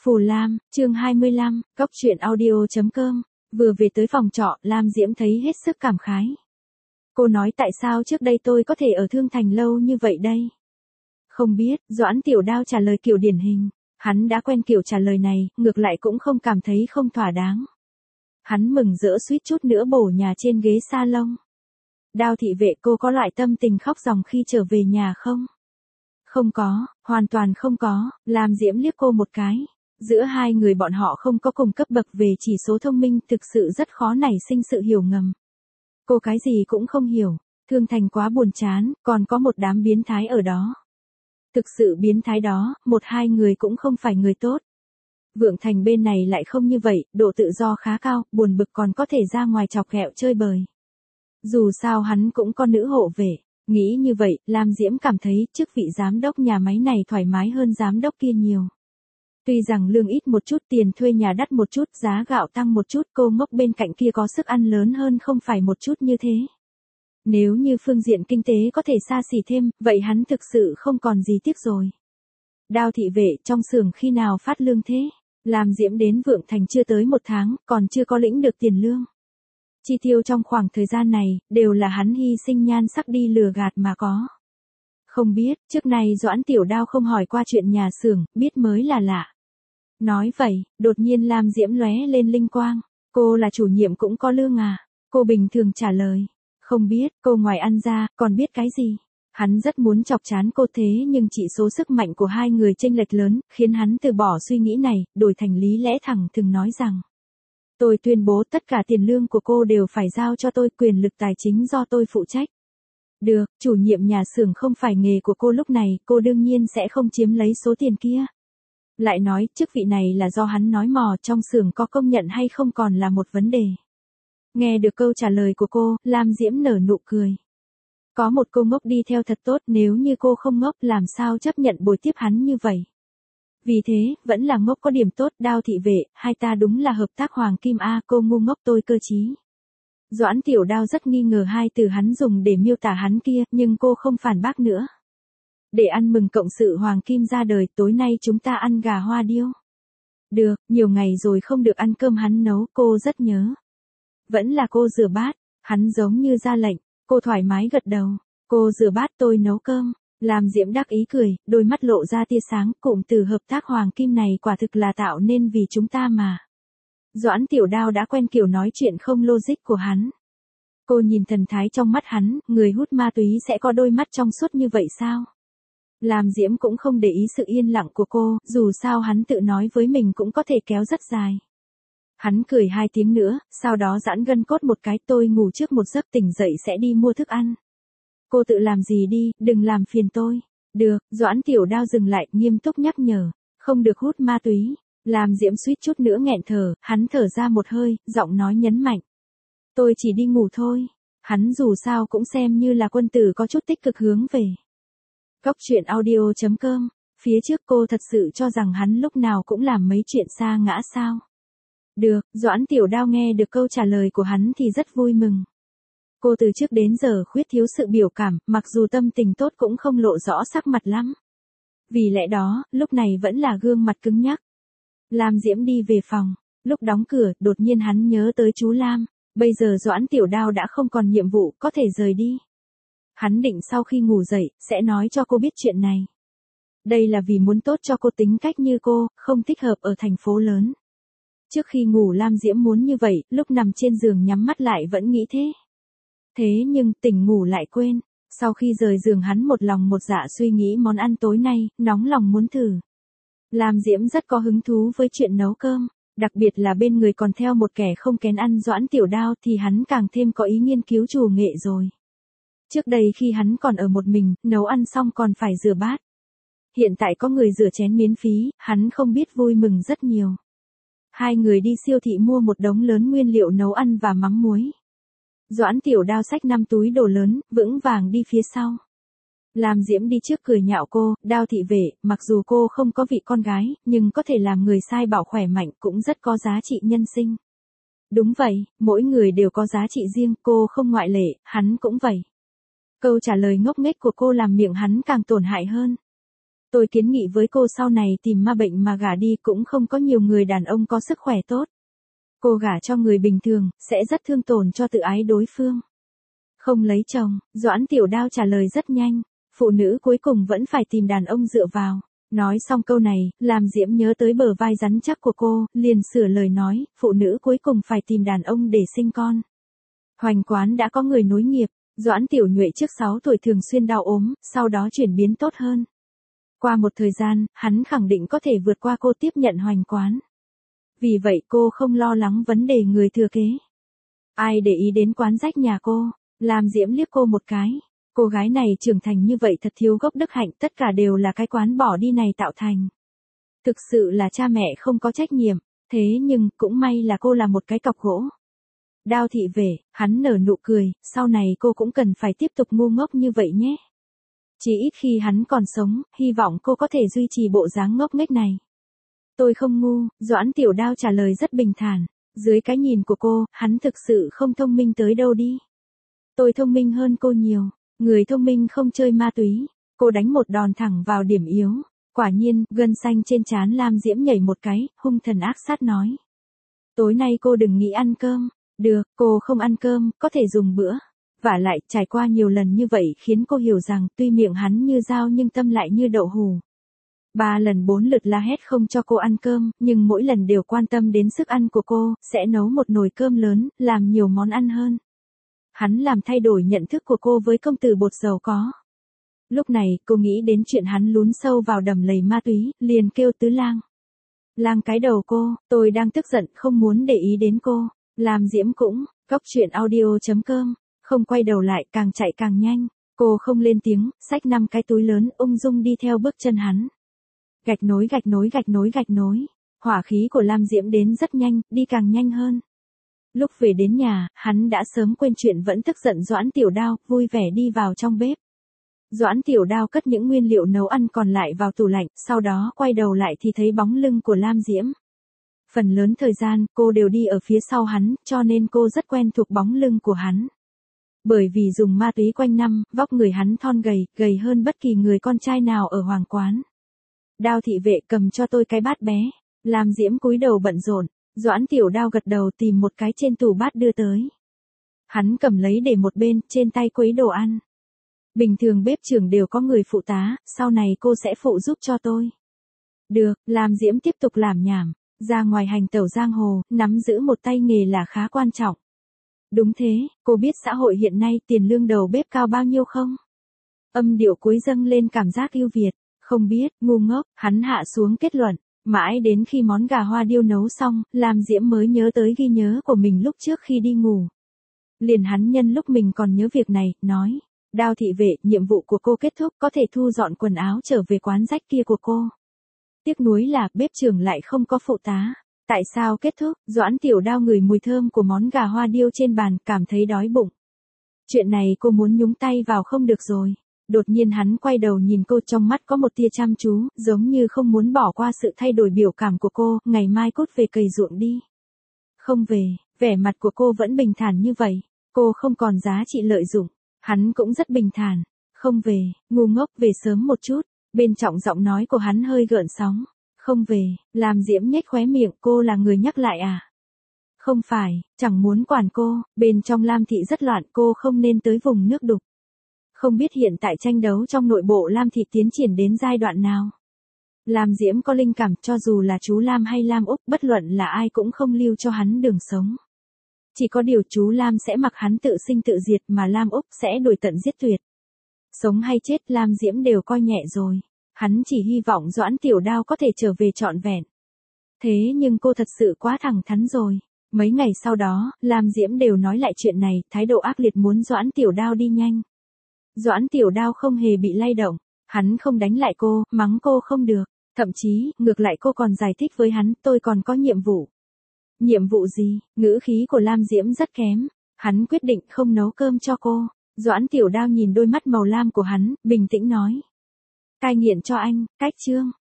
Phù Lam, chương 25, Cóc truyện audio.com. Vừa về tới phòng trọ, Lam Diễm thấy hết sức cảm khái. Cô nói tại sao trước đây tôi có thể ở Thương Thành lâu như vậy đây? Không biết, Doãn Tiểu Đao trả lời kiểu điển hình. Hắn đã quen kiểu trả lời này, ngược lại cũng không cảm thấy không thỏa đáng. Hắn mừng rỡ suýt chút nữa bổ nhà trên ghế salon. Đao thị vệ, cô có loại tâm tình khóc ròng khi trở về nhà không? Không có, hoàn toàn không có. Lam Diễm liếc cô một cái. Giữa hai người bọn họ không có cùng cấp bậc về chỉ số thông minh, thực sự rất khó nảy sinh sự hiểu ngầm. Cô cái gì cũng không hiểu. Thương Thành quá buồn chán, còn có một đám biến thái ở đó. Thực sự biến thái đó, một hai người cũng không phải người tốt. Vượng Thành bên này lại không như vậy, độ tự do khá cao, buồn bực còn có thể ra ngoài chọc ghẹo chơi bời. Dù sao hắn cũng có nữ hộ vệ. Nghĩ như vậy, Lam Diễm cảm thấy chức vị giám đốc nhà máy này thoải mái hơn giám đốc kia nhiều. Tuy rằng lương ít một chút, tiền thuê nhà đắt một chút, giá gạo tăng một chút, cô ngốc bên cạnh kia có sức ăn lớn hơn không phải một chút như thế. Nếu như phương diện kinh tế có thể xa xỉ thêm, vậy hắn thực sự không còn gì tiếc rồi. Đao thị vệ, trong xưởng khi nào phát lương thế? Lam Diễm đến Vượng Thành chưa tới một tháng, còn chưa có lĩnh được tiền lương. Chi tiêu trong khoảng thời gian này, đều là hắn hy sinh nhan sắc đi lừa gạt mà có. Không biết, trước này Doãn Tiểu Đao không hỏi qua chuyện nhà xưởng, biết mới là lạ. Nói vậy, đột nhiên Lam Diễm lóe lên linh quang. Cô là chủ nhiệm cũng có lương à? Cô bình thường trả lời. Không biết, cô ngoài ăn ra, còn biết cái gì? Hắn rất muốn chọc chán cô thế nhưng chỉ số sức mạnh của hai người chênh lệch lớn, khiến hắn từ bỏ suy nghĩ này, đổi thành lý lẽ thẳng thừng nói rằng. Tôi tuyên bố tất cả tiền lương của cô đều phải giao cho tôi, quyền lực tài chính do tôi phụ trách. Được, chủ nhiệm nhà xưởng không phải nghề của cô lúc này, cô đương nhiên sẽ không chiếm lấy số tiền kia. Lại nói, chức vị này là do hắn nói mò, trong xưởng có công nhận hay không còn là một vấn đề. Nghe được câu trả lời của cô, Lam Diễm nở nụ cười. Có một cô ngốc đi theo thật tốt, nếu như cô không ngốc làm sao chấp nhận bồi tiếp hắn như vậy. Vì thế, vẫn là ngốc có điểm tốt. Đao thị vệ, hai ta đúng là hợp tác hoàng kim a, cô ngu ngốc tôi cơ trí. Doãn Tiểu Đao rất nghi ngờ hai từ hắn dùng để miêu tả hắn kia, nhưng cô không phản bác nữa. Để ăn mừng cộng sự hoàng kim ra đời, tối nay chúng ta ăn gà hoa điêu. Được, nhiều ngày rồi không được ăn cơm hắn nấu, cô rất nhớ. Vẫn là cô rửa bát, hắn giống như ra lệnh, cô thoải mái gật đầu. Cô rửa bát tôi nấu cơm. Lam Diễm đắc ý cười, đôi mắt lộ ra tia sáng, cụm từ hợp tác hoàng kim này quả thực là tạo nên vì chúng ta mà. Doãn Tiểu Đao đã quen kiểu nói chuyện không logic của hắn. Cô nhìn thần thái trong mắt hắn, người hút ma túy sẽ có đôi mắt trong suốt như vậy sao? Lam Diễm cũng không để ý sự yên lặng của cô, dù sao hắn tự nói với mình cũng có thể kéo rất dài. Hắn cười hai tiếng nữa, sau đó giãn gân cốt một cái, tôi ngủ trước một giấc, tỉnh dậy sẽ đi mua thức ăn. Cô tự làm gì đi, đừng làm phiền tôi. Được, Doãn Tiểu Đao dừng lại, nghiêm túc nhắc nhở, không được hút ma túy. Lam Diễm suýt chút nữa nghẹn thở, hắn thở ra một hơi, giọng nói nhấn mạnh. Tôi chỉ đi ngủ thôi. Hắn dù sao cũng xem như là quân tử có chút tích cực hướng về. Cóc truyện audio.com. Phía trước cô thật sự cho rằng hắn lúc nào cũng làm mấy chuyện xa ngã sao. Được, Doãn Tiểu Đao nghe được câu trả lời của hắn thì rất vui mừng. Cô từ trước đến giờ khuyết thiếu sự biểu cảm, mặc dù tâm tình tốt cũng không lộ rõ sắc mặt lắm. Vì lẽ đó, lúc này vẫn là gương mặt cứng nhắc. Lam Diễm đi về phòng, lúc đóng cửa, đột nhiên hắn nhớ tới chú Lam. Bây giờ Doãn Tiểu Đao đã không còn nhiệm vụ, có thể rời đi. Hắn định sau khi ngủ dậy, sẽ nói cho cô biết chuyện này. Đây là vì muốn tốt cho cô, tính cách như cô, không thích hợp ở thành phố lớn. Trước khi ngủ Lam Diễm muốn như vậy, lúc nằm trên giường nhắm mắt lại vẫn nghĩ thế. Thế nhưng, tỉnh ngủ lại quên. Sau khi rời giường hắn một lòng một dạ suy nghĩ món ăn tối nay, nóng lòng muốn thử. Lam Diễm rất có hứng thú với chuyện nấu cơm. Đặc biệt là bên người còn theo một kẻ không kén ăn Doãn Tiểu Đao thì hắn càng thêm có ý nghiên cứu chủ nghệ rồi. Trước đây khi hắn còn ở một mình, nấu ăn xong còn phải rửa bát. Hiện tại có người rửa chén miễn phí, hắn không biết vui mừng rất nhiều. Hai người đi siêu thị mua một đống lớn nguyên liệu nấu ăn và mắm muối. Doãn Tiểu Đao xách 5 túi đồ lớn, vững vàng đi phía sau. Lam Diễm đi trước cười nhạo cô, Đao thị vệ, mặc dù cô không có vị con gái, nhưng có thể làm người sai bảo khỏe mạnh cũng rất có giá trị nhân sinh. Đúng vậy, mỗi người đều có giá trị riêng, cô không ngoại lệ, hắn cũng vậy. Câu trả lời ngốc nghếch của cô làm miệng hắn càng tổn hại hơn. Tôi kiến nghị với cô sau này tìm ma bệnh mà gả đi, cũng không có nhiều người đàn ông có sức khỏe tốt. Cô gả cho người bình thường, sẽ rất thương tổn cho tự ái đối phương. Không lấy chồng, Doãn Tiểu Đao trả lời rất nhanh. Phụ nữ cuối cùng vẫn phải tìm đàn ông dựa vào. Nói xong câu này, làm Diễm nhớ tới bờ vai rắn chắc của cô, liền sửa lời nói, phụ nữ cuối cùng phải tìm đàn ông để sinh con. Hoành Quán đã có người nối nghiệp. Doãn Tiểu Nhuệ trước 6 tuổi thường xuyên đau ốm, sau đó chuyển biến tốt hơn. Qua một thời gian, hắn khẳng định có thể vượt qua cô, tiếp nhận Hoành Quán. Vì vậy cô không lo lắng vấn đề người thừa kế. Ai để ý đến quán rách nhà cô? Lam Diễm liếc cô một cái. Cô gái này trưởng thành như vậy thật thiếu gốc đức hạnh, tất cả đều là cái quán bỏ đi này tạo thành. Thực sự là cha mẹ không có trách nhiệm, thế nhưng cũng may là cô là một cái cọc gỗ. Đao thị về, hắn nở nụ cười, sau này cô cũng cần phải tiếp tục ngu ngốc như vậy nhé. Chỉ ít khi hắn còn sống, hy vọng cô có thể duy trì bộ dáng ngốc nghếch này. Tôi không ngu, Doãn Tiểu Đao trả lời rất bình thản. Dưới cái nhìn của cô, hắn thực sự không thông minh tới đâu đi. Tôi thông minh hơn cô nhiều. Người thông minh không chơi ma túy. Cô đánh một đòn thẳng vào điểm yếu. Quả nhiên, gân xanh trên trán Lam Diễm nhảy một cái, hung thần ác sát nói. Tối nay cô đừng nghĩ ăn cơm. Được, cô không ăn cơm, có thể dùng bữa. Vả lại, trải qua nhiều lần như vậy khiến cô hiểu rằng, tuy miệng hắn như dao nhưng tâm lại như đậu hù. 3 lần 4 lượt la hét không cho cô ăn cơm, nhưng mỗi lần đều quan tâm đến sức ăn của cô, sẽ nấu một nồi cơm lớn, làm nhiều món ăn hơn. Hắn làm thay đổi nhận thức của cô với công tử bột giàu có. Lúc này, cô nghĩ đến chuyện hắn lún sâu vào đầm lầy ma túy, liền kêu Tứ Lang. Lang cái đầu cô, tôi đang tức giận, không muốn để ý đến cô. Lam Diễm cũng, coctruyện.audio.com, không quay đầu lại, càng chạy càng nhanh. Cô không lên tiếng, xách 5 cái túi lớn, ung dung đi theo bước chân hắn. Gạch nối gạch nối gạch nối gạch nối. Hỏa khí của Lam Diễm đến rất nhanh, đi càng nhanh hơn. Lúc về đến nhà, hắn đã sớm quên chuyện vẫn tức giận Doãn Tiểu Đao, vui vẻ đi vào trong bếp. Doãn Tiểu Đao cất những nguyên liệu nấu ăn còn lại vào tủ lạnh, sau đó quay đầu lại thì thấy bóng lưng của Lam Diễm. Phần lớn thời gian, cô đều đi ở phía sau hắn, cho nên cô rất quen thuộc bóng lưng của hắn. Bởi vì dùng ma túy quanh năm, vóc người hắn thon gầy, gầy hơn bất kỳ người con trai nào ở Hoàng Quán. Đao thị vệ cầm cho tôi cái bát bé. Lam Diễm cúi đầu bận rộn. Doãn Tiểu Đao gật đầu tìm một cái trên tủ bát đưa tới. Hắn cầm lấy để một bên, trên tay quấy đồ ăn. Bình thường bếp trưởng đều có người phụ tá, sau này cô sẽ phụ giúp cho tôi. Được, Lam Diễm tiếp tục làm nhảm. Ra ngoài hành tẩu giang hồ, nắm giữ một tay nghề là khá quan trọng. Đúng thế, cô biết xã hội hiện nay tiền lương đầu bếp cao bao nhiêu không? Âm điệu cuối dâng lên cảm giác yêu Việt. Không biết, ngu ngốc, hắn hạ xuống kết luận. Mãi đến khi món gà hoa điêu nấu xong, Lam Diễm mới nhớ tới ghi nhớ của mình lúc trước khi đi ngủ. Liền hắn nhân lúc mình còn nhớ việc này, nói. Đao thị vệ, nhiệm vụ của cô kết thúc, có thể thu dọn quần áo trở về quán rách kia của cô. Tiếc nuối là, bếp trưởng lại không có phụ tá. Tại sao kết thúc? Doãn Tiểu Đao ngửi mùi thơm của món gà hoa điêu trên bàn, cảm thấy đói bụng. Chuyện này cô muốn nhúng tay vào không được rồi. Đột nhiên hắn quay đầu nhìn cô, trong mắt có một tia chăm chú, giống như không muốn bỏ qua sự thay đổi biểu cảm của cô, ngày mai cút về cày ruộng đi. Không về, vẻ mặt của cô vẫn bình thản như vậy, cô không còn giá trị lợi dụng. Hắn cũng rất bình thản, không về, ngu ngốc, về sớm một chút. Bên trọng giọng nói của hắn hơi gợn sóng. Không về, Lam Diễm nhếch khóe miệng, cô là người nhắc lại à? Không phải, chẳng muốn quản cô, bên trong Lam thị rất loạn, cô không nên tới vùng nước đục. Không biết hiện tại tranh đấu trong nội bộ Lam thị tiến triển đến giai đoạn nào. Lam Diễm có linh cảm, cho dù là chú Lam hay Lam Úc, bất luận là ai cũng không lưu cho hắn đường sống. Chỉ có điều chú Lam sẽ mặc hắn tự sinh tự diệt, mà Lam Úc sẽ đuổi tận giết tuyệt. Sống hay chết Lam Diễm đều coi nhẹ rồi. Hắn chỉ hy vọng Doãn Tiểu Đao có thể trở về trọn vẹn. Thế nhưng cô thật sự quá thẳng thắn rồi. Mấy ngày sau đó, Lam Diễm đều nói lại chuyện này, thái độ ác liệt muốn Doãn Tiểu Đao đi nhanh. Doãn Tiểu Đao không hề bị lay động. Hắn không đánh lại cô, mắng cô không được. Thậm chí, ngược lại cô còn giải thích với hắn, tôi còn có nhiệm vụ. Nhiệm vụ gì? Ngữ khí của Lam Diễm rất kém. Hắn quyết định không nấu cơm cho cô. Doãn Tiểu Đao nhìn đôi mắt màu lam của hắn, bình tĩnh nói. Cai nghiện cho anh, cách chương.